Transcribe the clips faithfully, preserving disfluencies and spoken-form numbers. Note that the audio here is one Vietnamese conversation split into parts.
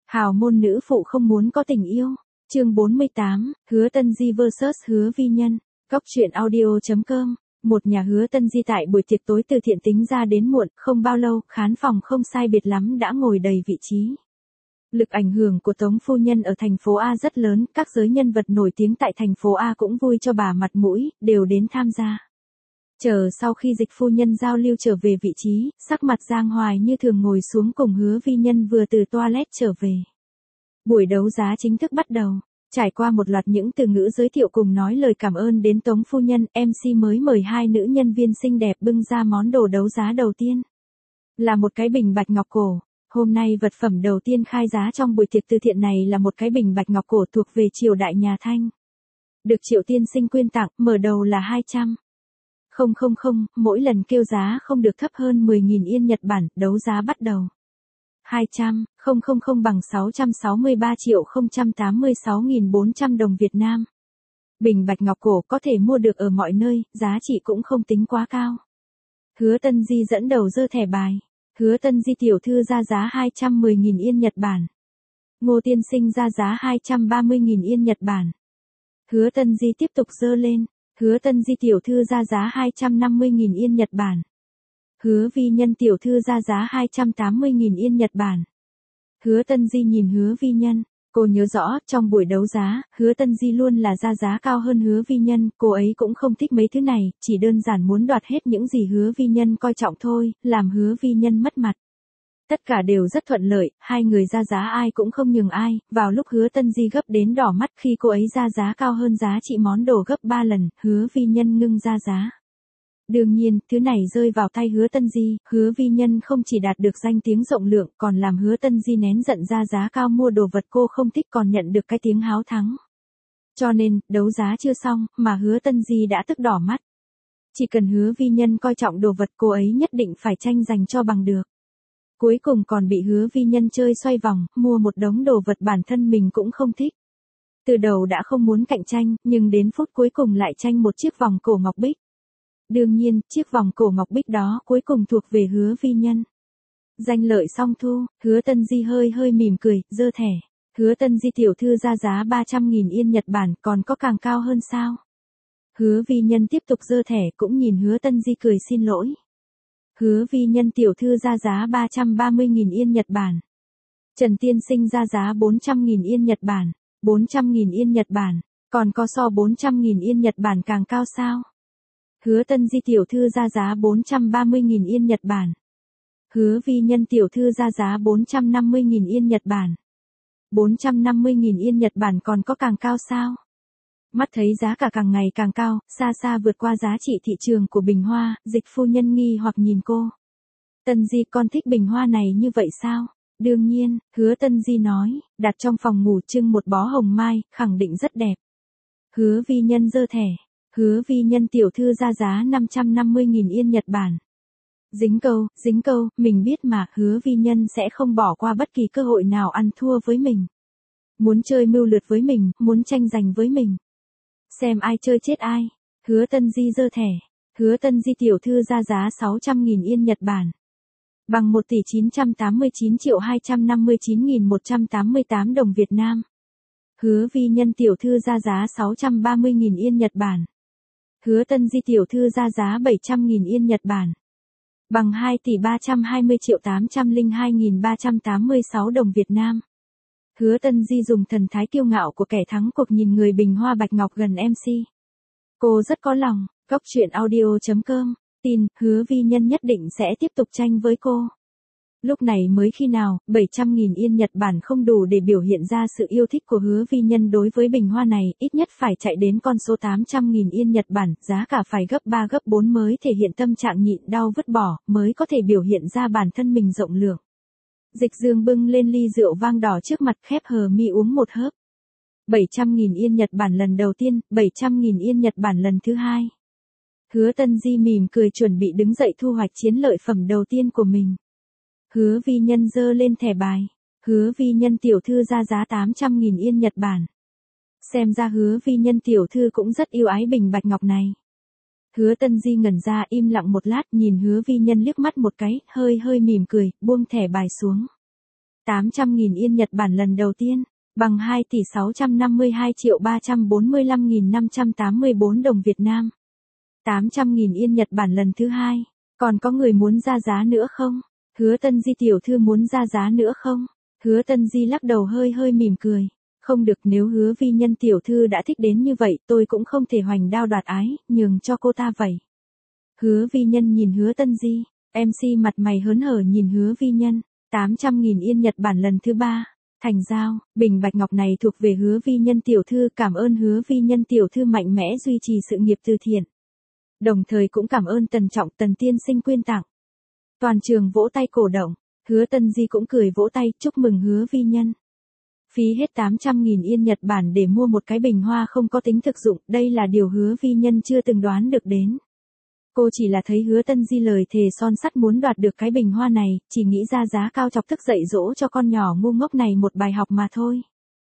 Hào môn nữ phụ không muốn có tình yêu. Chương bốn mươi tám, Hứa Tân Di versus Hứa Vi Nhân. Góc truyện audio chấm com. Một nhà Hứa Tân Di tại buổi tiệc tối từ thiện tính ra đến muộn, không bao lâu, khán phòng không sai biệt lắm đã ngồi đầy vị trí. Lực ảnh hưởng của Tống phu nhân ở thành phố A rất lớn, các giới nhân vật nổi tiếng tại thành phố A cũng vui cho bà mặt mũi, đều đến tham gia. Chờ sau khi Dịch phu nhân giao lưu trở về vị trí, sắc mặt Giang Hoài như thường ngồi xuống cùng Hứa Vi Nhân vừa từ toilet trở về. Buổi đấu giá chính thức bắt đầu. Trải qua một loạt những từ ngữ giới thiệu cùng nói lời cảm ơn đến Tống phu nhân, em xê mới mời hai nữ nhân viên xinh đẹp bưng ra món đồ đấu giá đầu tiên. Là một cái bình bạch ngọc cổ. Hôm nay vật phẩm đầu tiên khai giá trong buổi tiệc từ thiện này là một cái bình bạch ngọc cổ thuộc về triều đại nhà Thanh. Được Triệu tiên sinh quyên tặng, mở đầu là hai trăm. Không không không, mỗi lần kêu giá không được thấp hơn mười nghìn yên Nhật Bản, đấu giá bắt đầu. hai trăm, không không không bằng sáu trăm sáu mươi ba triệu không trăm tám mươi sáu nghìn bốn trăm đồng Việt Nam. Bình bạch ngọc cổ có thể mua được ở mọi nơi, giá trị cũng không tính quá cao. Hứa Tân Di dẫn đầu giơ thẻ bài. Hứa Tân Di tiểu thư ra giá hai trăm mười nghìn yên Nhật Bản. Ngô tiên sinh ra giá hai trăm ba mươi nghìn yên Nhật Bản. Hứa Tân Di tiếp tục giơ lên. Hứa Tân Di tiểu thư ra giá hai trăm năm mươi nghìn yên Nhật Bản. Hứa Vi Nhân tiểu thư ra giá hai trăm tám mươi nghìn yên Nhật Bản. Hứa Tân Di nhìn Hứa Vi Nhân, cô nhớ rõ, trong buổi đấu giá, Hứa Tân Di luôn là ra giá cao hơn Hứa Vi Nhân, cô ấy cũng không thích mấy thứ này, chỉ đơn giản muốn đoạt hết những gì Hứa Vi Nhân coi trọng thôi, làm Hứa Vi Nhân mất mặt. Tất cả đều rất thuận lợi, hai người ra giá ai cũng không nhường ai, vào lúc Hứa Tân Di gấp đến đỏ mắt khi cô ấy ra giá cao hơn giá trị món đồ gấp ba lần, Hứa Vi Nhân ngưng ra giá. Đương nhiên, thứ này rơi vào tay Hứa Tân Di, Hứa Vi Nhân không chỉ đạt được danh tiếng rộng lượng, còn làm Hứa Tân Di nén giận ra giá cao mua đồ vật cô không thích còn nhận được cái tiếng háo thắng. Cho nên, đấu giá chưa xong, mà Hứa Tân Di đã tức đỏ mắt. Chỉ cần Hứa Vi Nhân coi trọng đồ vật cô ấy nhất định phải tranh giành cho bằng được. Cuối cùng còn bị Hứa Vi Nhân chơi xoay vòng, mua một đống đồ vật bản thân mình cũng không thích. Từ đầu đã không muốn cạnh tranh, nhưng đến phút cuối cùng lại tranh một chiếc vòng cổ ngọc bích. Đương nhiên, chiếc vòng cổ ngọc bích đó cuối cùng thuộc về Hứa Vi Nhân. Danh lợi song thu, Hứa Tân Di hơi hơi mỉm cười, giơ thẻ. Hứa Tân Di tiểu thư ra giá ba trăm nghìn yên Nhật Bản, còn có càng cao hơn sao? Hứa Vi Nhân tiếp tục giơ thẻ cũng nhìn Hứa Tân Di cười xin lỗi. Hứa Vi Nhân tiểu thư ra giá ba trăm ba mươi nghìn yên Nhật Bản. Trần tiên sinh ra giá bốn trăm nghìn yên Nhật Bản. bốn trăm nghìn yên Nhật Bản, còn có so bốn trăm nghìn yên Nhật Bản càng cao sao? Hứa Tân Di tiểu thư ra giá bốn trăm ba mươi nghìn yên Nhật Bản. Hứa Vi Nhân tiểu thư ra giá bốn trăm năm mươi nghìn yên Nhật Bản. bốn trăm năm mươi nghìn yên Nhật Bản còn có càng cao sao? Mắt thấy giá cả càng ngày càng cao, xa xa vượt qua giá trị thị trường của bình hoa, Dịch phu nhân nghi hoặc nhìn cô. Tân Di con thích bình hoa này như vậy sao? Đương nhiên, Hứa Tân Di nói, đặt trong phòng ngủ trưng một bó hồng mai, khẳng định rất đẹp. Hứa Vi Nhân giơ thẻ. Hứa Vi Nhân tiểu thư ra giá năm trăm năm mươi nghìn yên Nhật Bản. Dính câu, dính câu, mình biết mà, Hứa Vi Nhân sẽ không bỏ qua bất kỳ cơ hội nào ăn thua với mình. Muốn chơi mưu lược với mình, muốn tranh giành với mình. Xem ai chơi chết ai. Hứa Tân Di giơ thẻ. Hứa Tân Di tiểu thư ra giá sáu trăm nghìn yên Nhật Bản. Bằng một tỷ chín trăm tám mươi chín triệu hai trăm năm mươi chín nghìn một trăm tám mươi tám đồng Việt Nam. Hứa Vi Nhân tiểu thư ra giá sáu trăm ba mươi nghìn yên Nhật Bản. Hứa Tân Di tiểu thư ra giá bảy trăm nghìn yên Nhật Bản. Bằng hai tỷ ba trăm hai mươi triệu tám trăm lẻ hai nghìn ba trăm tám mươi sáu đồng Việt Nam. Hứa Tân Di dùng thần thái kiêu ngạo của kẻ thắng cuộc nhìn người bình hoa bạch ngọc gần em xê. Cô rất có lòng, góc truyện audio chấm com, tin, Hứa Vi Nhân nhất định sẽ tiếp tục tranh với cô. Lúc này mới khi nào, bảy trăm nghìn yên Nhật Bản không đủ để biểu hiện ra sự yêu thích của Hứa Vi Nhân đối với bình hoa này, ít nhất phải chạy đến con số tám trăm nghìn yên Nhật Bản, giá cả phải gấp ba gấp bốn mới thể hiện tâm trạng nhịn đau vứt bỏ, mới có thể biểu hiện ra bản thân mình rộng lượng. Dịch Dương bưng lên ly rượu vang đỏ trước mặt khép hờ mi uống một hớp. bảy trăm nghìn yên Nhật Bản lần đầu tiên, bảy trăm nghìn yên Nhật Bản lần thứ hai. Hứa Tân Di mỉm cười chuẩn bị đứng dậy thu hoạch chiến lợi phẩm đầu tiên của mình. Hứa Vi Nhân giơ lên thẻ bài. Hứa Vi Nhân tiểu thư ra giá tám trăm nghìn yên Nhật Bản. Xem ra Hứa Vi Nhân tiểu thư cũng rất yêu ái bình bạch ngọc này. Hứa Tân Di ngẩn ra im lặng một lát nhìn Hứa Vi Nhân liếc mắt một cái, hơi hơi mỉm cười, buông thẻ bài xuống. tám trăm nghìn Yên Nhật Bản lần đầu tiên, bằng hai tỷ sáu trăm năm mươi hai triệu ba trăm bốn mươi lăm nghìn năm trăm tám mươi bốn đồng Việt Nam. tám trăm nghìn Yên Nhật Bản lần thứ hai, còn có người muốn ra giá nữa không? Hứa Tân Di tiểu thư muốn ra giá nữa không? Hứa Tân Di lắc đầu hơi hơi mỉm cười. Không được, nếu Hứa Vi Nhân tiểu thư đã thích đến như vậy, tôi cũng không thể hoành đao đoạt ái, nhường cho cô ta vậy. Hứa Vi Nhân nhìn Hứa Tân Di, em xê mặt mày hớn hở nhìn Hứa Vi Nhân, tám trăm nghìn Yên Nhật Bản lần thứ ba, thành giao, bình bạch ngọc này thuộc về Hứa Vi Nhân tiểu thư, cảm ơn Hứa Vi Nhân tiểu thư mạnh mẽ duy trì sự nghiệp từ thiện. Đồng thời cũng cảm ơn Tần Trọng Tần tiên sinh quyên tặng. Toàn trường vỗ tay cổ động, Hứa Tân Di cũng cười vỗ tay, chúc mừng Hứa Vi Nhân. Phí hết tám trăm nghìn Yên Nhật Bản để mua một cái bình hoa không có tính thực dụng, đây là điều Hứa Vi Nhân chưa từng đoán được đến. Cô chỉ là thấy Hứa Tân Di lời thề son sắt muốn đoạt được cái bình hoa này, chỉ nghĩ ra giá cao chọc tức dạy dỗ cho con nhỏ ngu ngốc này một bài học mà thôi.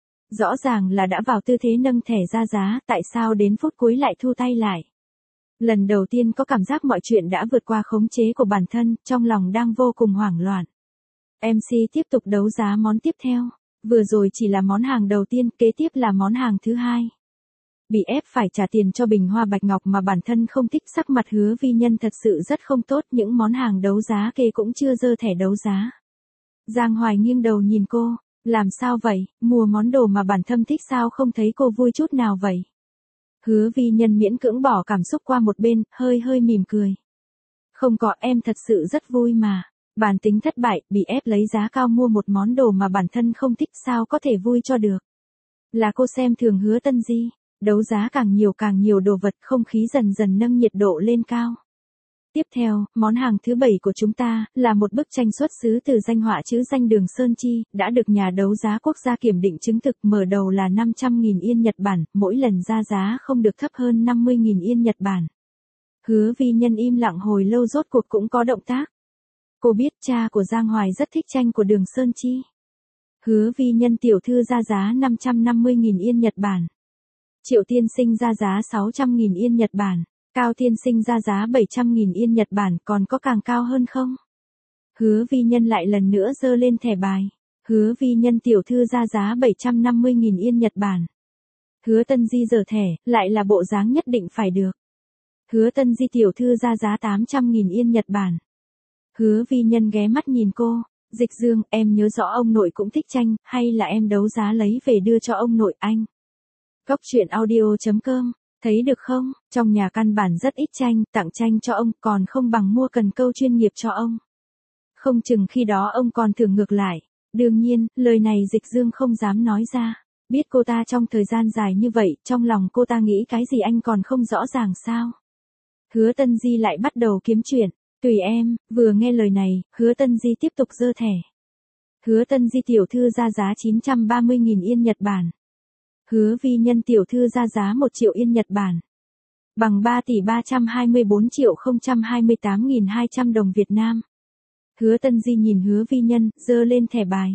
Rõ ràng là đã vào tư thế nâng thẻ ra giá, tại sao đến phút cuối lại thu tay lại. Lần đầu tiên có cảm giác mọi chuyện đã vượt qua khống chế của bản thân, trong lòng đang vô cùng hoảng loạn. em xê tiếp tục đấu giá món tiếp theo. Vừa rồi chỉ là món hàng đầu tiên, kế tiếp là món hàng thứ hai. Bị ép phải trả tiền cho bình hoa bạch ngọc mà bản thân không thích, sắc mặt Hứa Vi Nhân thật sự rất không tốt, những món hàng đấu giá kê cũng chưa dơ thẻ đấu giá. Giang Hoài nghiêng đầu nhìn cô, làm sao vậy, mua món đồ mà bản thân thích sao không thấy cô vui chút nào vậy? Hứa Vi Nhân miễn cưỡng bỏ cảm xúc qua một bên, hơi hơi mỉm cười. Không có, em thật sự rất vui mà. Bản tính thất bại, bị ép lấy giá cao mua một món đồ mà bản thân không thích, sao có thể vui cho được. Là cô xem thường Hứa Tân Di, đấu giá càng nhiều càng nhiều đồ vật, không khí dần dần nâng nhiệt độ lên cao. Tiếp theo, món hàng thứ bảy của chúng ta, là một bức tranh xuất xứ từ danh họa chữ danh Đường Sơn Chi, đã được nhà đấu giá quốc gia kiểm định chứng thực, mở đầu là năm trăm nghìn Yên Nhật Bản, mỗi lần ra giá không được thấp hơn năm mươi nghìn Yên Nhật Bản. Hứa Vi Nhân im lặng hồi lâu rốt cuộc cũng có động tác. Cô biết cha của Giang Hoài rất thích tranh của Đường Sơn Chi. Hứa Vi Nhân tiểu thư ra giá năm trăm năm mươi nghìn Yên Nhật Bản. Triệu tiên sinh ra giá sáu trăm nghìn Yên Nhật Bản. Cao tiên sinh ra giá bảy trăm nghìn Yên Nhật Bản, còn có càng cao hơn không? Hứa Vi Nhân lại lần nữa giơ lên thẻ bài. Hứa Vi Nhân tiểu thư ra giá bảy trăm năm mươi nghìn Yên Nhật Bản. Hứa Tân Di giở thẻ, lại là bộ dáng nhất định phải được. Hứa Tân Di tiểu thư ra giá tám trăm nghìn Yên Nhật Bản. Hứa Vi Nhân ghé mắt nhìn cô, Dịch Dương, em nhớ rõ ông nội cũng thích tranh, hay là em đấu giá lấy về đưa cho ông nội anh? Góc truyện audio chấm com, thấy được không, trong nhà căn bản rất ít tranh, tặng tranh cho ông còn không bằng mua cần câu chuyên nghiệp cho ông. Không chừng khi đó ông còn thưởng ngược lại. Đương nhiên, lời này Dịch Dương không dám nói ra. Biết cô ta trong thời gian dài như vậy, trong lòng cô ta nghĩ cái gì anh còn không rõ ràng sao? Hứa Tân Di lại bắt đầu kiếm chuyện. Tùy em, vừa nghe lời này, Hứa Tân Di tiếp tục giơ thẻ. Hứa Tân Di tiểu thư ra giá chín trăm ba mươi nghìn Yên Nhật Bản. Hứa Vi Nhân tiểu thư ra giá một triệu Yên Nhật Bản. Bằng ba tỷ ba trăm hai mươi bốn triệu không trăm hai mươi tám nghìn hai trăm đồng Việt Nam. Hứa Tân Di nhìn Hứa Vi Nhân, giơ lên thẻ bài.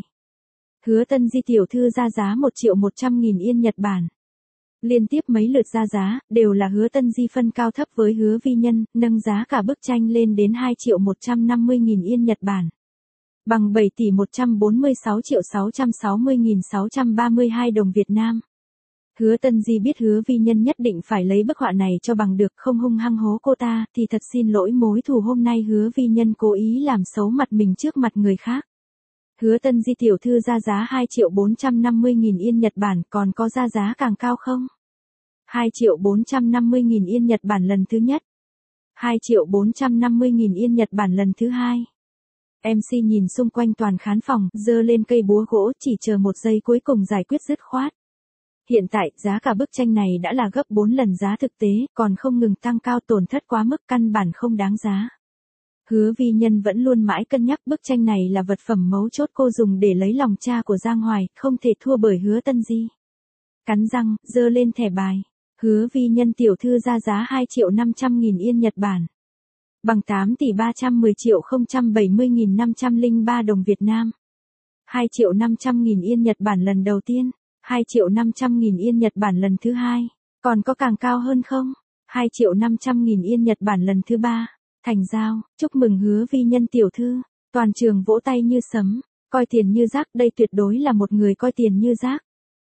Hứa Tân Di tiểu thư ra giá một triệu một trăm nghìn Yên Nhật Bản. Liên tiếp mấy lượt ra giá, đều là Hứa Tân Di phân cao thấp với Hứa Vi Nhân, nâng giá cả bức tranh lên đến hai triệu một trăm năm mươi nghìn Yên Nhật Bản. Bằng bảy tỷ một trăm bốn mươi sáu triệu sáu trăm sáu mươi nghìn sáu trăm ba mươi hai đồng Việt Nam. Hứa Tân Di biết Hứa Vi Nhân nhất định phải lấy bức họa này cho bằng được, không hung hăng hố cô ta, thì thật xin lỗi mối thù hôm nay Hứa Vi Nhân cố ý làm xấu mặt mình trước mặt người khác. Hứa Tân Di tiểu thư ra giá hai triệu bốn trăm năm mươi nghìn Yên Nhật Bản, còn có ra giá càng cao không? hai triệu bốn trăm năm mươi nghìn Yên Nhật Bản lần thứ nhất. hai triệu bốn trăm năm mươi nghìn Yên Nhật Bản lần thứ hai. em xê nhìn xung quanh toàn khán phòng, giơ lên cây búa gỗ, chỉ chờ một giây cuối cùng giải quyết dứt khoát. Hiện tại, giá cả bức tranh này đã là gấp bốn lần giá thực tế, còn không ngừng tăng cao, tổn thất quá mức, căn bản không đáng giá. Hứa Vi Nhân vẫn luôn mãi cân nhắc bức tranh này là vật phẩm mấu chốt cô dùng để lấy lòng cha của Giang Hoài, không thể thua bởi Hứa Tân Di. Cắn răng, giơ lên thẻ bài. Hứa Vi Nhân tiểu thư ra giá hai triệu năm trăm nghìn Yên Nhật Bản. Bằng tám tỷ ba trăm mười triệu không trăm bảy mươi nghìn năm trăm lẻ ba đồng Việt Nam. hai triệu năm trăm nghìn Yên Nhật Bản lần đầu tiên. hai triệu năm trăm nghìn Yên Nhật Bản lần thứ hai. Còn có càng cao hơn không? hai triệu năm trăm nghìn Yên Nhật Bản lần thứ ba. Thành giao, chúc mừng Hứa Vi Nhân tiểu thư. Toàn trường vỗ tay như sấm. Coi tiền như rác, đây tuyệt đối là một người coi tiền như rác.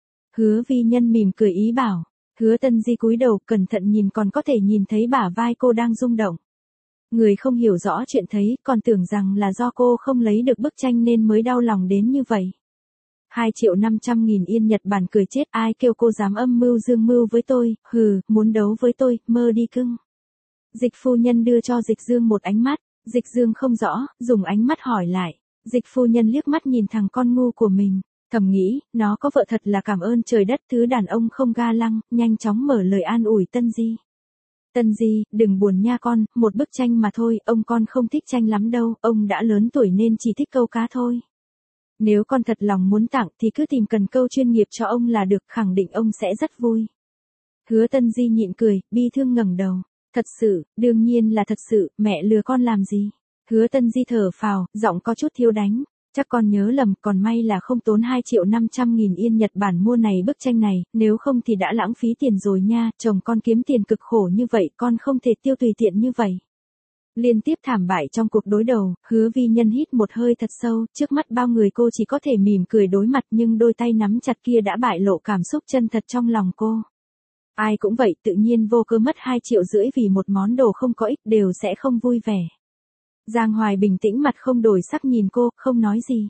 Hứa vi nhân mỉm cười ý bảo. Hứa Tân Di cúi đầu cẩn thận nhìn còn có thể nhìn thấy bả vai cô đang rung động. Người không hiểu rõ chuyện thấy, còn tưởng rằng là do cô không lấy được bức tranh nên mới đau lòng đến như vậy. Hai triệu năm trăm nghìn yên Nhật Bản cười chết, ai kêu cô dám âm mưu dương mưu với tôi, hừ, muốn đấu với tôi, mơ đi cưng. Dịch phu nhân đưa cho Dịch Dương một ánh mắt, Dịch Dương không rõ, dùng ánh mắt hỏi lại. Dịch phu nhân liếc mắt nhìn thằng con ngu của mình, thầm nghĩ, nó có vợ thật là cảm ơn trời đất, thứ đàn ông không ga lăng, nhanh chóng mở lời an ủi Tân Di. Tân Di, đừng buồn nha con, một bức tranh mà thôi, ông con không thích tranh lắm đâu, ông đã lớn tuổi nên chỉ thích câu cá thôi. Nếu con thật lòng muốn tặng thì cứ tìm cần câu chuyên nghiệp cho ông là được, khẳng định ông sẽ rất vui. Hứa Tân Di nhịn cười, bi thương ngẩng đầu. Thật sự, đương nhiên là thật sự, mẹ lừa con làm gì? Hứa Tân Di thở phào, giọng có chút thiếu đánh. Chắc con nhớ lầm, còn may là không tốn hai triệu năm trăm nghìn yên Nhật Bản mua này bức tranh này, nếu không thì đã lãng phí tiền rồi nha, chồng con kiếm tiền cực khổ như vậy, con không thể tiêu tùy tiện như vậy. Liên tiếp thảm bại trong cuộc đối đầu, Hứa vi nhân hít một hơi thật sâu, trước mắt bao người cô chỉ có thể mỉm cười đối mặt nhưng đôi tay nắm chặt kia đã bại lộ cảm xúc chân thật trong lòng cô. Ai cũng vậy, tự nhiên vô cơ mất hai triệu rưỡi vì một món đồ không có ích đều sẽ không vui vẻ. Giang Hoài bình tĩnh mặt không đổi sắc nhìn cô, không nói gì.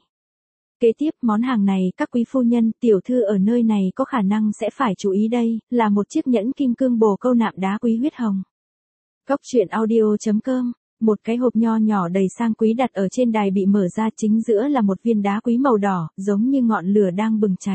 Kế tiếp, món hàng này, các quý phu nhân, tiểu thư ở nơi này có khả năng sẽ phải chú ý đây, là một chiếc nhẫn kim cương bồ câu nạm đá quý huyết hồng. Góc truyện audio chấm com, một cái hộp nho nhỏ đầy sang quý đặt ở trên đài bị mở ra, chính giữa là một viên đá quý màu đỏ, giống như ngọn lửa đang bừng cháy.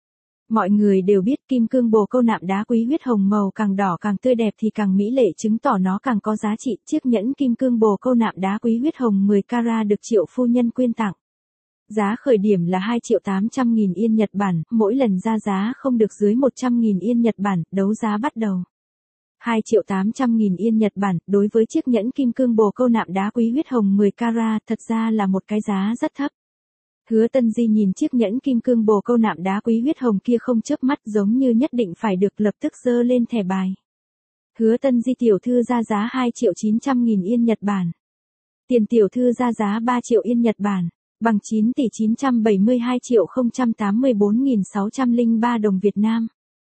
Mọi người đều biết kim cương bồ câu nạm đá quý huyết hồng màu càng đỏ càng tươi đẹp thì càng mỹ lệ, chứng tỏ nó càng có giá trị. Chiếc nhẫn kim cương bồ câu nạm đá quý huyết hồng mười carat được Triệu phu nhân quyên tặng. Giá khởi điểm là hai triệu tám trăm nghìn yên Nhật Bản, mỗi lần ra giá không được dưới một trăm nghìn yên Nhật Bản, đấu giá bắt đầu. hai triệu tám trăm nghìn yên Nhật Bản, đối với chiếc nhẫn kim cương bồ câu nạm đá quý huyết hồng mười carat thật ra là một cái giá rất thấp. Hứa Tân Di nhìn chiếc nhẫn kim cương bồ câu nạm đá quý huyết hồng kia không chớp mắt, giống như nhất định phải được, lập tức giơ lên thẻ bài. Hứa Tân Di tiểu thư ra giá hai triệu chín trăm nghìn yên Nhật Bản. Tiền tiểu thư ra giá ba triệu yên Nhật Bản, bằng chín tỷ chín trăm bảy mươi hai triệu không trăm tám mươi bốn nghìn sáu trăm lẻ ba đồng Việt Nam.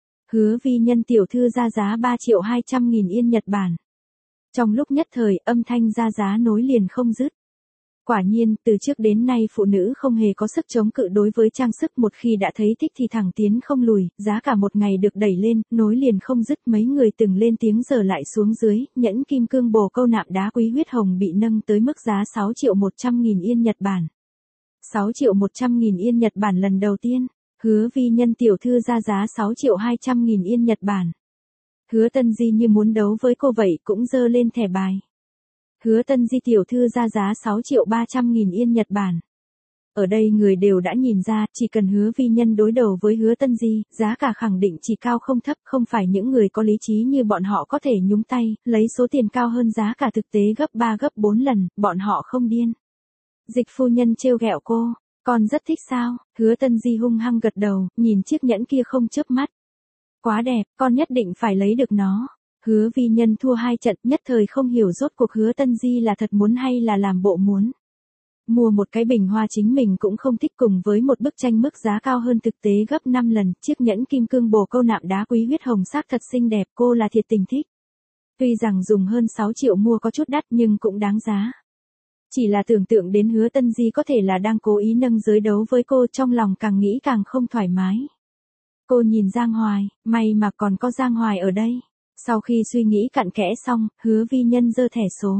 Hứa vi nhân tiểu thư ra giá ba triệu hai trăm nghìn yên Nhật Bản. Trong lúc nhất thời, âm thanh ra giá nối liền không dứt. Quả nhiên, từ trước đến nay phụ nữ không hề có sức chống cự đối với trang sức, một khi đã thấy thích thì thẳng tiến không lùi, giá cả một ngày được đẩy lên, nối liền không dứt, mấy người từng lên tiếng giờ lại xuống dưới, nhẫn kim cương bồ câu nạm đá quý huyết hồng bị nâng tới mức giá sáu triệu một trăm nghìn yên Nhật Bản. sáu triệu một trăm nghìn yên Nhật Bản lần đầu tiên, Hứa vi nhân tiểu thư ra giá sáu triệu hai trăm nghìn yên Nhật Bản. Hứa Tân Di như muốn đấu với cô vậy cũng giơ lên thẻ bài. Hứa Tân Di tiểu thư ra giá sáu triệu ba trăm nghìn yên Nhật Bản. Ở đây người đều đã nhìn ra, chỉ cần Hứa vi nhân đối đầu với Hứa Tân Di, giá cả khẳng định chỉ cao không thấp, không phải những người có lý trí như bọn họ có thể nhúng tay, lấy số tiền cao hơn giá cả thực tế gấp ba gấp bốn lần, bọn họ không điên. Dịch phu nhân trêu ghẹo cô, con rất thích sao? Hứa Tân Di hung hăng gật đầu, nhìn chiếc nhẫn kia không chớp mắt. Quá đẹp, con nhất định phải lấy được nó. Hứa vi nhân thua hai trận, nhất thời không hiểu rốt cuộc Hứa Tân Di là thật muốn hay là làm bộ muốn. Mua một cái bình hoa chính mình cũng không thích, cùng với một bức tranh mức giá cao hơn thực tế gấp năm lần, chiếc nhẫn kim cương bồ câu nạm đá quý huyết hồng sắc thật xinh đẹp, cô là thiệt tình thích. Tuy rằng dùng hơn sáu triệu mua có chút đắt nhưng cũng đáng giá. Chỉ là tưởng tượng đến Hứa Tân Di có thể là đang cố ý nâng giới đấu với cô, trong lòng càng nghĩ càng không thoải mái. Cô nhìn Giang Hoài, may mà còn có Giang Hoài ở đây. Sau khi suy nghĩ cặn kẽ xong, Hứa vi nhân giơ thẻ số.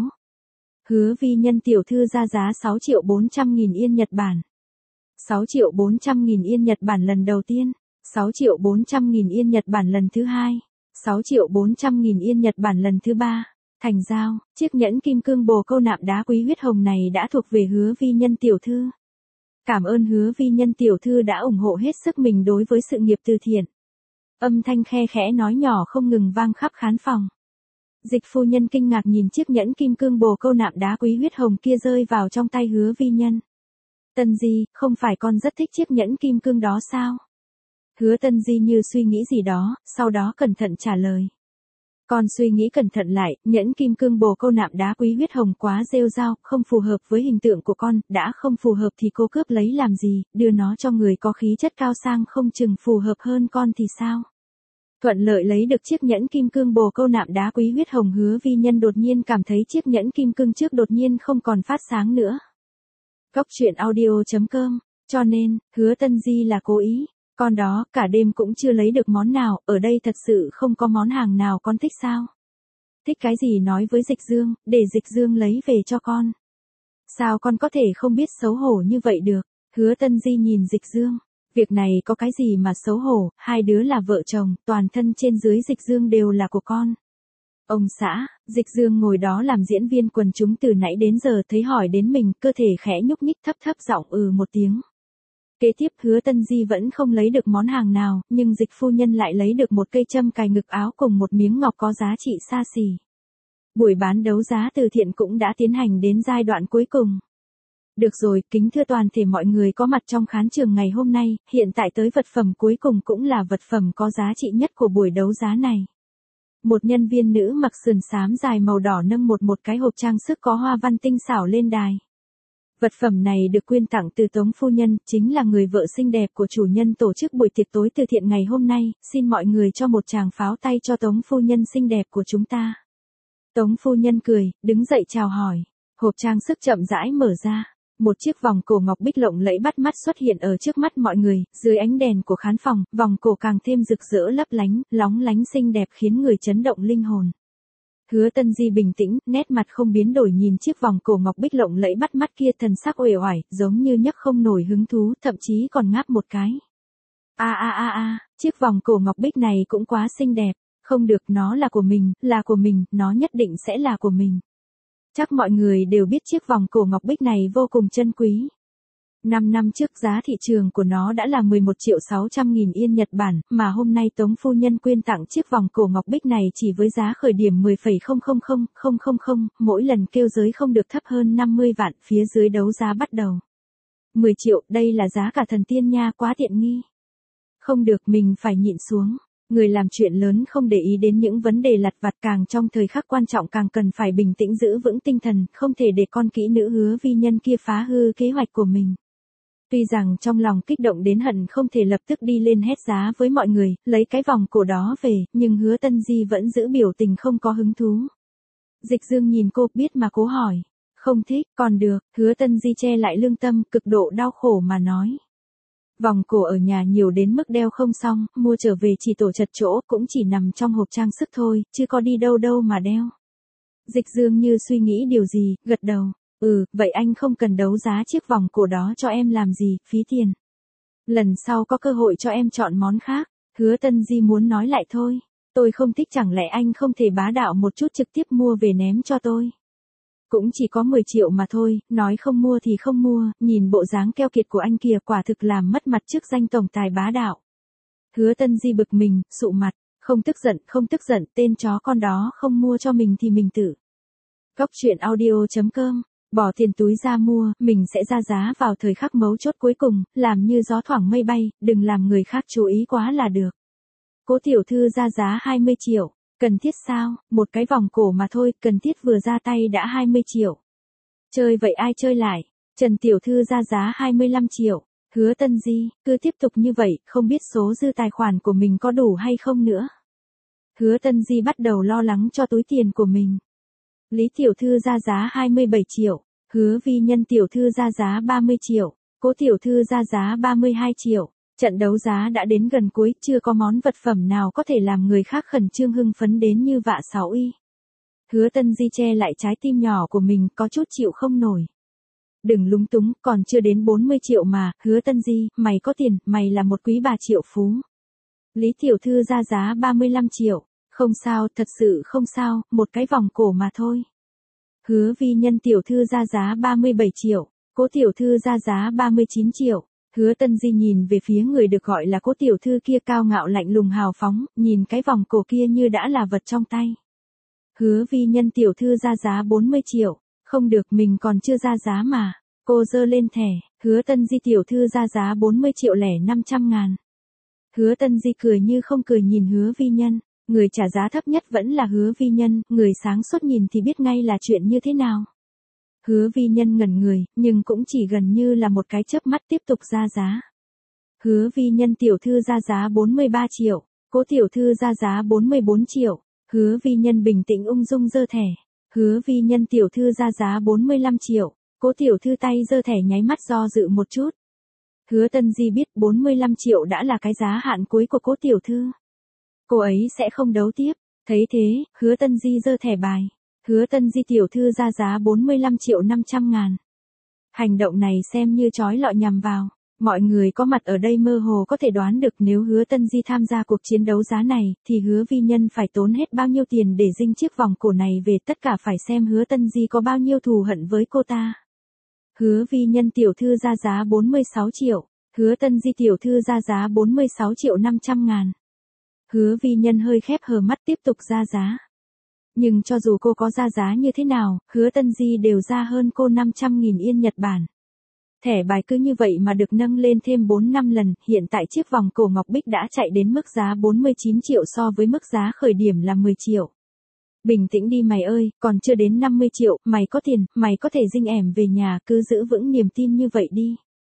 Hứa vi nhân tiểu thư ra giá sáu triệu bốn trăm nghìn yên Nhật Bản. sáu triệu bốn trăm nghìn yên Nhật Bản lần đầu tiên. sáu triệu bốn trăm nghìn yên Nhật Bản lần thứ hai. sáu triệu bốn trăm nghìn yên Nhật Bản lần thứ ba. Thành giao, chiếc nhẫn kim cương bồ câu nạm đá quý huyết hồng này đã thuộc về Hứa vi nhân tiểu thư. Cảm ơn Hứa vi nhân tiểu thư đã ủng hộ hết sức mình đối với sự nghiệp từ thiện. Âm thanh khe khẽ nói nhỏ không ngừng vang khắp khán phòng. Dịch phu nhân kinh ngạc nhìn chiếc nhẫn kim cương bồ câu nạm đá quý huyết hồng kia rơi vào trong tay Hứa vi nhân. Tân Di, không phải con rất thích chiếc nhẫn kim cương đó sao? Hứa Tân Di như suy nghĩ gì đó, sau đó cẩn thận trả lời. Con suy nghĩ cẩn thận lại, nhẫn kim cương bồ câu nạm đá quý huyết hồng quá rêu rao, không phù hợp với hình tượng của con, đã không phù hợp thì cô cướp lấy làm gì, đưa nó cho người có khí chất cao sang không chừng phù hợp hơn con thì sao? Thuận lợi lấy được chiếc nhẫn kim cương bồ câu nạm đá quý huyết hồng, Hứa Vi Nhân đột nhiên cảm thấy chiếc nhẫn kim cương trước đột nhiên không còn phát sáng nữa. Cốc truyện audio chấm com, cho nên, Hứa Tân Di là cố ý. Con đó, cả đêm cũng chưa lấy được món nào, ở đây thật sự không có món hàng nào con thích sao? Thích cái gì nói với Dịch Dương, để Dịch Dương lấy về cho con. Sao con có thể không biết xấu hổ như vậy được? Hứa Tân Di nhìn Dịch Dương. Việc này có cái gì mà xấu hổ, hai đứa là vợ chồng, toàn thân trên dưới Dịch Dương đều là của con. Ông xã, Dịch Dương ngồi đó làm diễn viên quần chúng từ nãy đến giờ thấy hỏi đến mình, cơ thể khẽ nhúc nhích thấp thấp giọng ừ một tiếng. Kế tiếp Hứa Tân Di vẫn không lấy được món hàng nào, nhưng Dịch phu nhân lại lấy được một cây châm cài ngực áo cùng một miếng ngọc có giá trị xa xỉ. Buổi bán đấu giá từ thiện cũng đã tiến hành đến giai đoạn cuối cùng. Được rồi, kính thưa toàn thể mọi người có mặt trong khán trường ngày hôm nay, hiện tại tới vật phẩm cuối cùng cũng là vật phẩm có giá trị nhất của buổi đấu giá này. Một nhân viên nữ mặc sườn xám dài màu đỏ nâng một một cái hộp trang sức có hoa văn tinh xảo lên đài. Vật phẩm này được quyên tặng từ Tống phu nhân, chính là người vợ xinh đẹp của chủ nhân tổ chức buổi tiệc tối từ thiện ngày hôm nay, xin mọi người cho một tràng pháo tay cho Tống phu nhân xinh đẹp của chúng ta. Tống phu nhân cười, đứng dậy chào hỏi, hộp trang sức chậm rãi mở ra. Một chiếc vòng cổ ngọc bích lộng lẫy bắt mắt xuất hiện ở trước mắt mọi người, dưới ánh đèn của khán phòng, vòng cổ càng thêm rực rỡ lấp lánh, lóng lánh xinh đẹp khiến người chấn động linh hồn. Hứa Tân Di bình tĩnh, nét mặt không biến đổi nhìn chiếc vòng cổ ngọc bích lộng lẫy bắt mắt kia, thần sắc uể oải, giống như nhấc không nổi hứng thú, thậm chí còn ngáp một cái. A a a a, chiếc vòng cổ ngọc bích này cũng quá xinh đẹp, không được, nó là của mình, là của mình, nó nhất định sẽ là của mình. Chắc mọi người đều biết chiếc vòng cổ ngọc bích này vô cùng chân quý. năm năm trước giá thị trường của nó đã là mười một triệu sáu trăm nghìn yên Nhật Bản, mà hôm nay Tống phu nhân quyên tặng chiếc vòng cổ ngọc bích này chỉ với giá khởi điểm mười phẩy không không không không không không, mỗi lần kêu giới không được thấp hơn năm mươi vạn, phía dưới đấu giá bắt đầu. mười triệu, đây là giá cả thần tiên nha, quá tiện nghi. Không được, mình phải nhịn xuống. Người làm chuyện lớn không để ý đến những vấn đề lặt vặt, càng trong thời khắc quan trọng càng cần phải bình tĩnh giữ vững tinh thần, không thể để con kỹ nữ Hứa Vi Nhân kia phá hư kế hoạch của mình. Tuy rằng trong lòng kích động đến hận không thể lập tức đi lên hét giá với mọi người, lấy cái vòng cổ đó về, nhưng Hứa Tân Di vẫn giữ biểu tình không có hứng thú. Dịch Dương nhìn cô biết mà cố hỏi. Không thích, còn được, Hứa Tân Di che lại lương tâm, cực độ đau khổ mà nói. Vòng cổ ở nhà nhiều đến mức đeo không xong, mua trở về chỉ tổ chật chỗ, cũng chỉ nằm trong hộp trang sức thôi, chứ có đi đâu đâu mà đeo. Dịch Dương như suy nghĩ điều gì, gật đầu. Ừ, vậy anh không cần đấu giá chiếc vòng cổ đó cho em làm gì, phí tiền. Lần sau có cơ hội cho em chọn món khác. Hứa Tân Di muốn nói lại thôi. Tôi không thích, chẳng lẽ anh không thể bá đạo một chút trực tiếp mua về ném cho tôi. Cũng chỉ có mười triệu mà thôi, nói không mua thì không mua, nhìn bộ dáng keo kiệt của anh kìa, quả thực làm mất mặt trước danh tổng tài bá đạo. Hứa Tân Di bực mình, sụ mặt, không tức giận, không tức giận, tên chó con đó không mua cho mình thì mình tự. Cốc truyện audio chấm com, bỏ tiền túi ra mua, mình sẽ ra giá vào thời khắc mấu chốt cuối cùng, làm như gió thoảng mây bay, đừng làm người khác chú ý quá là được. Cố tiểu thư ra giá hai mươi triệu. Cần thiết sao, một cái vòng cổ mà thôi, cần thiết vừa ra tay đã hai mươi triệu. Chơi vậy ai chơi lại, Trần tiểu thư ra giá hai mươi lăm triệu, Hứa Tân Di, cứ tiếp tục như vậy, không biết số dư tài khoản của mình có đủ hay không nữa. Hứa Tân Di bắt đầu lo lắng cho túi tiền của mình. Lý tiểu thư ra giá hai mươi bảy triệu, Hứa Vi Nhân tiểu thư ra giá ba mươi triệu, Cố tiểu thư ra giá ba mươi hai triệu. Trận đấu giá đã đến gần cuối, chưa có món vật phẩm nào có thể làm người khác khẩn trương hưng phấn đến như vạ sáu y. Hứa Tân Di che lại trái tim nhỏ của mình, có chút chịu không nổi. Đừng lúng túng, còn chưa đến bốn mươi triệu mà, Hứa Tân Di, mày có tiền, mày là một quý bà triệu phú. Lý tiểu thư ra giá ba mươi lăm triệu, không sao, thật sự không sao, một cái vòng cổ mà thôi. Hứa Vi Nhân tiểu thư ra giá ba mươi bảy triệu, Cố tiểu thư ra giá ba mươi chín triệu. Hứa Tân Di nhìn về phía người được gọi là Cố tiểu thư kia, cao ngạo lạnh lùng hào phóng, nhìn cái vòng cổ kia như đã là vật trong tay. Hứa Vi Nhân tiểu thư ra giá bốn mươi triệu, không được, mình còn chưa ra giá mà. Cô giơ lên thẻ, Hứa Tân Di tiểu thư ra giá bốn mươi triệu lẻ năm trăm ngàn. Hứa Tân Di cười như không cười nhìn Hứa Vi Nhân, Người trả giá thấp nhất vẫn là Hứa Vi Nhân, người sáng suốt nhìn thì biết ngay là chuyện như thế nào. Hứa Vi Nhân ngẩn người, nhưng cũng chỉ gần như là một cái chớp mắt tiếp tục ra giá. Hứa Vi Nhân tiểu thư ra giá bốn mươi ba triệu, Cố tiểu thư ra giá bốn mươi bốn triệu, Hứa Vi Nhân bình tĩnh ung dung giơ thẻ. Hứa Vi Nhân tiểu thư ra giá bốn mươi lăm triệu, Cố tiểu thư tay giơ thẻ nháy mắt do dự một chút. Hứa Tân Di biết bốn mươi lăm triệu đã là cái giá hạn cuối của Cố tiểu thư. Cô ấy sẽ không đấu tiếp, thấy thế, Hứa Tân Di giơ thẻ bài. Hứa Tân Di tiểu thư ra giá bốn mươi lăm triệu năm trăm ngàn. Hành động này xem như trói lọi nhằm vào. Mọi người có mặt ở đây mơ hồ có thể đoán được nếu Hứa Tân Di tham gia cuộc chiến đấu giá này, thì Hứa Vi Nhân phải tốn hết bao nhiêu tiền để dinh chiếc vòng cổ này về, tất cả phải xem Hứa Tân Di có bao nhiêu thù hận với cô ta. Hứa Vi Nhân tiểu thư ra giá bốn mươi sáu triệu, Hứa Tân Di tiểu thư ra giá bốn mươi sáu triệu năm trăm ngàn. Hứa Vi Nhân hơi khép hờ mắt tiếp tục ra giá. Nhưng cho dù cô có ra giá như thế nào, Hứa Tân Di đều ra hơn cô năm trăm nghìn yên Nhật Bản. Thẻ bài cứ như vậy mà được nâng lên thêm bốn năm lần, hiện tại chiếc vòng cổ ngọc bích đã chạy đến mức giá bốn mươi chín triệu so với mức giá khởi điểm là mười triệu. Bình tĩnh đi mày ơi, còn chưa đến năm mươi triệu, mày có tiền, mày có thể dinh ẻm về nhà, cứ giữ vững niềm tin như vậy đi.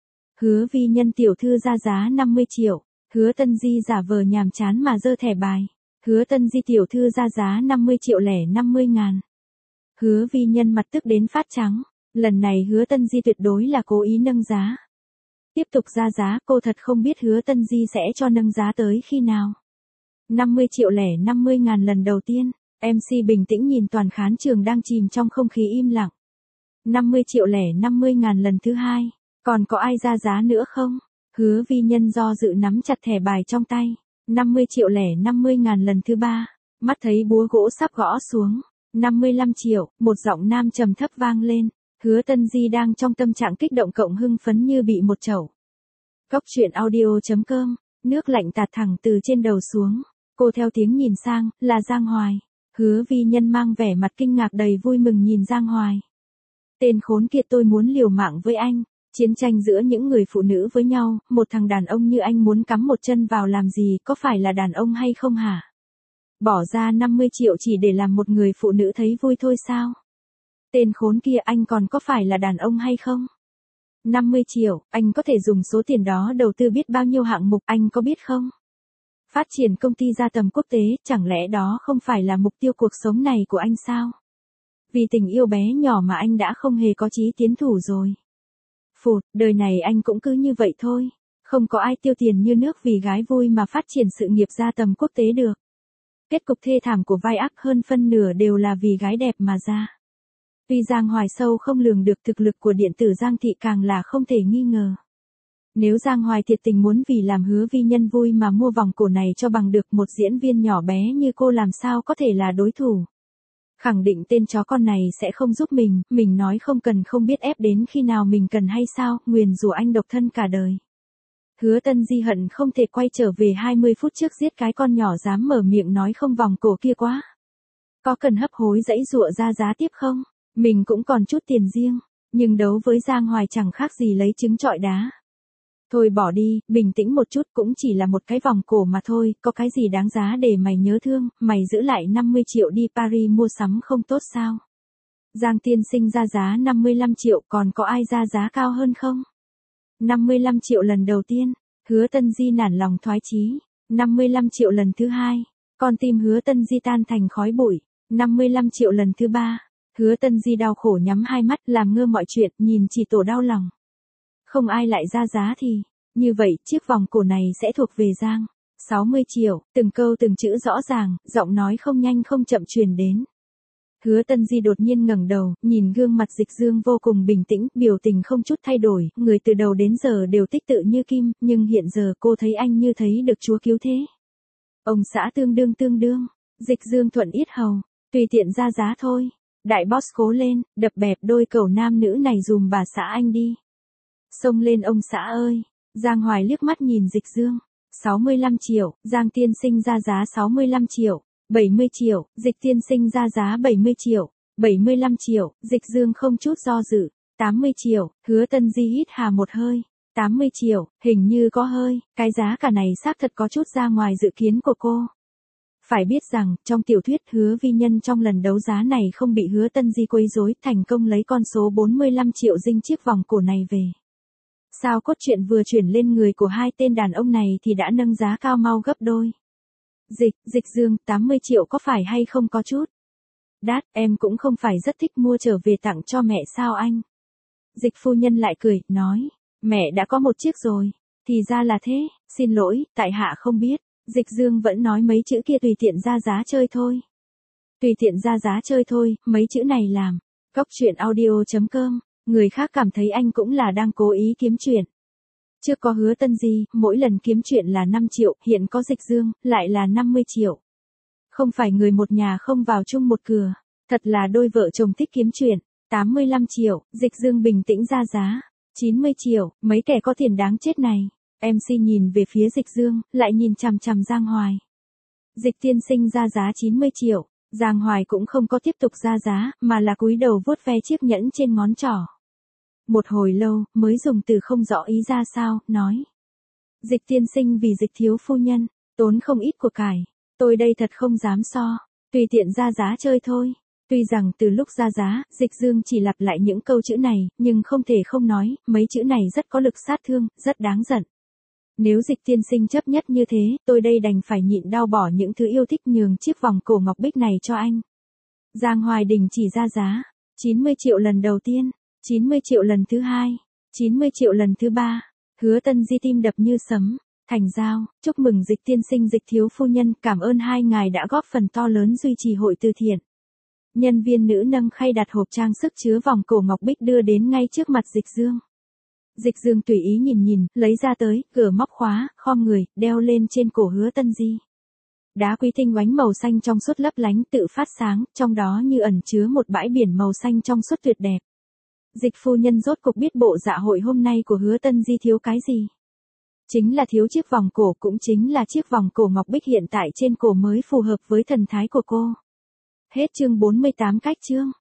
Hứa Vi Nhân tiểu thư ra giá năm mươi triệu, Hứa Tân Di giả vờ nhàm chán mà giơ thẻ bài. Hứa Tân Di tiểu thư ra giá năm mươi triệu lẻ năm mươi ngàn. Hứa Vi Nhân mặt tức đến phát trắng. Lần này Hứa Tân Di tuyệt đối là cố ý nâng giá. Tiếp tục ra giá, cô thật không biết Hứa Tân Di sẽ cho nâng giá tới khi nào. năm mươi triệu lẻ năm mươi ngàn lần đầu tiên, em xê bình tĩnh nhìn toàn khán trường đang chìm trong không khí im lặng. năm mươi triệu lẻ năm mươi ngàn lần thứ hai, còn có ai ra giá nữa không? Hứa Vi Nhân do dự nắm chặt thẻ bài trong tay. năm mươi triệu lẻ năm mươi ngàn lần thứ ba, mắt thấy búa gỗ sắp gõ xuống. năm mươi lăm triệu, một giọng nam trầm thấp vang lên. Hứa Tân Di đang trong tâm trạng kích động cộng hưng phấn như bị một chậu. Cốc truyện audio chấm com, nước lạnh tạt thẳng từ trên đầu xuống. Cô theo tiếng nhìn sang, là Giang Hoài. Hứa Vi Nhân mang vẻ mặt kinh ngạc đầy vui mừng nhìn Giang Hoài. Tên khốn kia, tôi muốn liều mạng với anh. Chiến tranh giữa những người phụ nữ với nhau, một thằng đàn ông như anh muốn cắm một chân vào làm gì, có phải là đàn ông hay không hả? Bỏ ra năm mươi triệu chỉ để làm một người phụ nữ thấy vui thôi sao? Tên khốn kia, anh còn có phải là đàn ông hay không? năm mươi triệu, anh có thể dùng số tiền đó đầu tư biết bao nhiêu hạng mục, anh có biết không? Phát triển công ty ra tầm quốc tế, chẳng lẽ đó không phải là mục tiêu cuộc sống này của anh sao? Vì tình yêu bé nhỏ mà anh đã không hề có chí tiến thủ rồi. Phụt, đời này anh cũng cứ như vậy thôi. Không có ai tiêu tiền như nước vì gái vui mà phát triển sự nghiệp ra tầm quốc tế được. Kết cục thê thảm của vai ác hơn phân nửa đều là vì gái đẹp mà ra. Tuy Giang Hoài sâu không lường được, thực lực của điện tử Giang Thị càng là không thể nghi ngờ. Nếu Giang Hoài thiệt tình muốn vì làm Hứa Vi Nhân vui mà mua vòng cổ này cho bằng được, một diễn viên nhỏ bé như cô làm sao có thể là đối thủ. Khẳng định tên chó con này sẽ không giúp mình, mình nói không cần không biết ép đến khi nào mình cần hay sao, nguyền rủa anh độc thân cả đời. Hứa Tân Di hận không thể quay trở về hai mươi phút trước giết cái con nhỏ dám mở miệng nói không vòng cổ kia quá. Có cần hấp hối dãy dụa ra giá tiếp không? Mình cũng còn chút tiền riêng, nhưng đấu với Giang Hoài chẳng khác gì lấy trứng trọi đá. Thôi bỏ đi, bình tĩnh một chút, cũng chỉ là một cái vòng cổ mà thôi, có cái gì đáng giá để mày nhớ thương, mày giữ lại năm mươi triệu đi Paris mua sắm không tốt sao? Giang tiên sinh ra giá năm mươi lăm triệu, còn có ai ra giá cao hơn không? năm mươi lăm triệu lần đầu tiên, Hứa Tân Di nản lòng thoái chí. năm mươi lăm triệu lần thứ hai, con tim Hứa Tân Di tan thành khói bụi. năm mươi lăm triệu lần thứ ba, Hứa Tân Di đau khổ nhắm hai mắt, làm ngơ mọi chuyện, nhìn chỉ tổ đau lòng. Không ai lại ra giá thì, như vậy, chiếc vòng cổ này sẽ thuộc về Giang. sáu mươi triệu, từng câu từng chữ rõ ràng, giọng nói không nhanh không chậm truyền đến. Hứa Tân Di đột nhiên ngẩng đầu, nhìn gương mặt Dịch Dương vô cùng bình tĩnh, biểu tình không chút thay đổi, người từ đầu đến giờ đều tích tự như kim, nhưng hiện giờ cô thấy anh như thấy được Chúa cứu thế. Ông xã tương đương tương đương, Dịch Dương thuận yết hầu, tùy tiện ra giá thôi. Đại boss cố lên, đập bẹp đôi cầu nam nữ này dùm bà xã anh đi. Xông lên ông xã ơi. Giang Hoài liếc mắt nhìn Dịch Dương. sáu mươi lăm triệu, Giang tiên sinh ra giá sáu mươi lăm triệu. bảy mươi triệu, Dịch tiên sinh ra giá bảy mươi triệu. bảy mươi lăm triệu, Dịch Dương không chút do dự. tám mươi triệu, Hứa Tân Di hít hà một hơi. tám mươi triệu, hình như có hơi, cái giá cả này xác thật có chút ra ngoài dự kiến của cô. Phải biết rằng, trong tiểu thuyết Hứa Vi Nhân trong lần đấu giá này không bị Hứa Tân Di quấy rối, thành công lấy con số bốn mươi lăm triệu dinh chiếc vòng cổ này về. Sao cốt truyện vừa chuyển lên người của hai tên đàn ông này thì đã nâng giá cao mau gấp đôi. Dịch, Dịch Dương, tám mươi triệu có phải hay không có chút? Đát, em cũng không phải rất thích mua trở về tặng cho mẹ sao anh? Dịch phu nhân lại cười, nói, mẹ đã có một chiếc rồi. Thì ra là thế, xin lỗi, tại hạ không biết. Dịch Dương vẫn nói mấy chữ kia tùy tiện ra giá chơi thôi. Tùy tiện ra giá chơi thôi, mấy chữ này làm. Cóc truyện audio chấm com, người khác cảm thấy anh cũng là đang cố ý kiếm chuyện. Trước có Hứa Tân Di, mỗi lần kiếm chuyện là năm triệu, hiện có Dịch Dương, lại là năm mươi triệu. Không phải người một nhà không vào chung một cửa, thật là đôi vợ chồng thích kiếm chuyện. tám mươi lăm triệu, Dịch Dương bình tĩnh ra giá. chín mươi triệu, mấy kẻ có tiền đáng chết này. em xê nhìn về phía Dịch Dương, lại nhìn chằm chằm Giang Hoài. Dịch tiên sinh ra giá chín mươi triệu, Giang Hoài cũng không có tiếp tục ra giá, mà là cúi đầu vuốt ve chiếc nhẫn trên ngón trỏ. Một hồi lâu, mới dùng từ không rõ ý ra sao, nói. Dịch tiên sinh vì Dịch thiếu phu nhân, tốn không ít của cải. Tôi đây thật không dám so, tùy tiện ra giá chơi thôi. Tuy rằng từ lúc ra giá, Dịch Dương chỉ lặp lại những câu chữ này, nhưng không thể không nói, mấy chữ này rất có lực sát thương, rất đáng giận. Nếu Dịch tiên sinh chấp nhất như thế, tôi đây đành phải nhịn đau bỏ những thứ yêu thích nhường chiếc vòng cổ ngọc bích này cho anh. Giang Hoài Đình chỉ ra giá, chín mươi triệu lần đầu tiên, chín mươi triệu lần thứ hai, chín mươi triệu lần thứ ba. Hứa Tân Di tim đập như sấm. Thành giao, chúc mừng Dịch tiên sinh Dịch thiếu phu nhân, cảm ơn hai ngài đã góp phần to lớn duy trì hội từ thiện. Nhân viên nữ nâng khay đặt hộp trang sức chứa vòng cổ ngọc bích đưa đến ngay trước mặt Dịch Dương. Dịch Dương tùy ý nhìn nhìn, lấy ra tới, cửa móc khóa, khom người, đeo lên trên cổ Hứa Tân Di. Đá quý tinh oánh màu xanh trong suốt lấp lánh tự phát sáng, trong đó như ẩn chứa một bãi biển màu xanh trong suốt tuyệt đẹp. Dịch phu nhân rốt cục biết bộ dạ hội hôm nay của Hứa Tân Di thiếu cái gì. Chính là thiếu chiếc vòng cổ, cũng chính là chiếc vòng cổ ngọc bích hiện tại trên cổ mới phù hợp với thần thái của cô. Hết chương bốn mươi tám cách chương.